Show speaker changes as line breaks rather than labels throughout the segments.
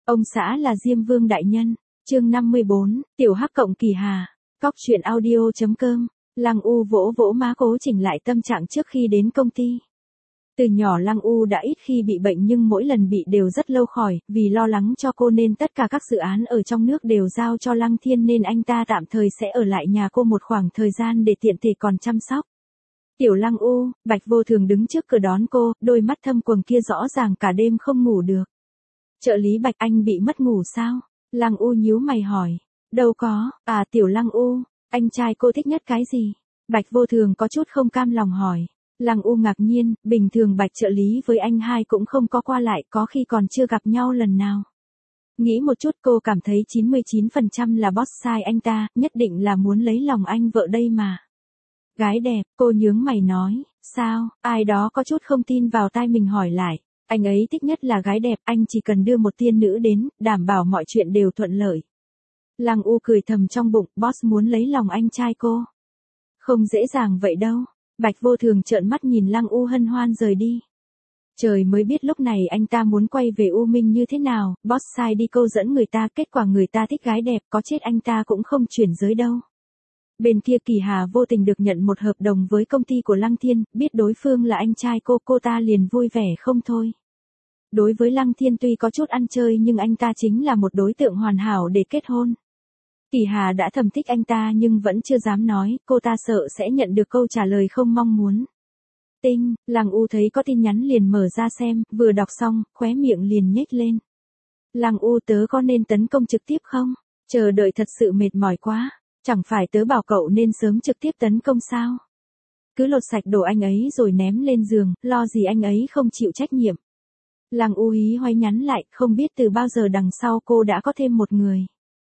Ông xã là Diêm Vương đại nhân. Chương 54, Tiểu Hắc cộng Kỳ Hà. Cóc truyện audio.com. Lăng U vỗ vỗ má cố chỉnh lại tâm trạng trước khi đến công ty. Từ nhỏ Lăng U đã ít khi bị bệnh nhưng mỗi lần bị đều rất lâu khỏi, vì lo lắng cho cô nên tất cả các dự án ở trong nước đều giao cho Lăng Thiên nên anh ta tạm thời sẽ ở lại nhà cô một khoảng thời gian để tiện thể còn chăm sóc. Tiểu Lăng U, Bạch Vô Thường đứng trước cửa đón cô, đôi mắt thâm quầng kia rõ ràng cả đêm không ngủ được. Trợ lý Bạch, anh bị mất ngủ sao? Lăng U nhíu mày hỏi. Đâu có, Tiểu Lăng U, anh trai cô thích nhất cái gì? Bạch Vô Thường có chút không cam lòng hỏi. Lăng U ngạc nhiên, bình thường Bạch trợ lý với anh hai cũng không có qua lại, có khi còn chưa gặp nhau lần nào. Nghĩ một chút cô cảm thấy 99% là boss sai anh ta, nhất định là muốn lấy lòng anh vợ đây mà. Gái đẹp, cô nhướng mày nói, sao, ai đó có chút không tin vào tai mình hỏi lại. Anh ấy thích nhất là gái đẹp, anh chỉ cần đưa một tiên nữ đến, đảm bảo mọi chuyện đều thuận lợi. Lăng U cười thầm trong bụng, boss muốn lấy lòng anh trai cô. Không dễ dàng vậy đâu. Bạch Vô Thường trợn mắt nhìn Lăng U hân hoan rời đi. Trời mới biết lúc này anh ta muốn quay về U Minh như thế nào, boss sai đi câu dẫn người ta, kết quả người ta thích gái đẹp, có chết anh ta cũng không chuyển giới đâu. Bên kia Kỳ Hà vô tình được nhận một hợp đồng với công ty của Lăng Thiên, biết đối phương là anh trai cô ta liền vui vẻ không thôi. Đối với Lăng Thiên tuy có chút ăn chơi nhưng anh ta chính là một đối tượng hoàn hảo để kết hôn. Kỳ Hà đã thầm thích anh ta nhưng vẫn chưa dám nói, cô ta sợ sẽ nhận được câu trả lời không mong muốn. Tinh, Lăng U thấy có tin nhắn liền mở ra xem, vừa đọc xong, khóe miệng liền nhếch lên. Lăng U, tớ có nên tấn công trực tiếp không? Chờ đợi thật sự mệt mỏi quá, chẳng phải tớ bảo cậu nên sớm trực tiếp tấn công sao? Cứ lột sạch đồ anh ấy rồi ném lên giường, lo gì anh ấy không chịu trách nhiệm. Lăng U hí hoáy nhắn lại, không biết từ bao giờ đằng sau cô đã có thêm một người.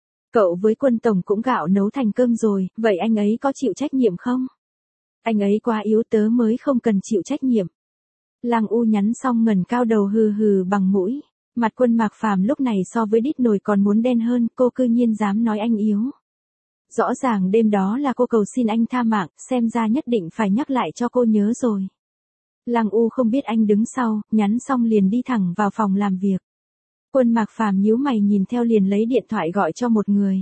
Cậu với Quân tổng cũng gạo nấu thành cơm rồi, vậy anh ấy có chịu trách nhiệm không? Anh ấy quá yếu, tớ mới không cần chịu trách nhiệm. Lăng U nhắn xong ngẩng cao đầu hừ hừ bằng mũi. Mặt Quân Mạc Phàm lúc này so với đít nồi còn muốn đen hơn, cô cư nhiên dám nói anh yếu. Rõ ràng đêm đó là cô cầu xin anh tha mạng, xem ra nhất định phải nhắc lại cho cô nhớ rồi. Lăng U không biết anh đứng sau, nhắn xong liền đi thẳng vào phòng làm việc. Quân Mạc Phàm nhíu mày nhìn theo liền lấy điện thoại gọi cho một người.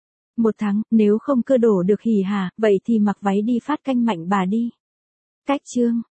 1 tháng, nếu không cưa đổ được hỉ hả, vậy thì mặc váy đi phát canh mạnh bà đi. Cách chương.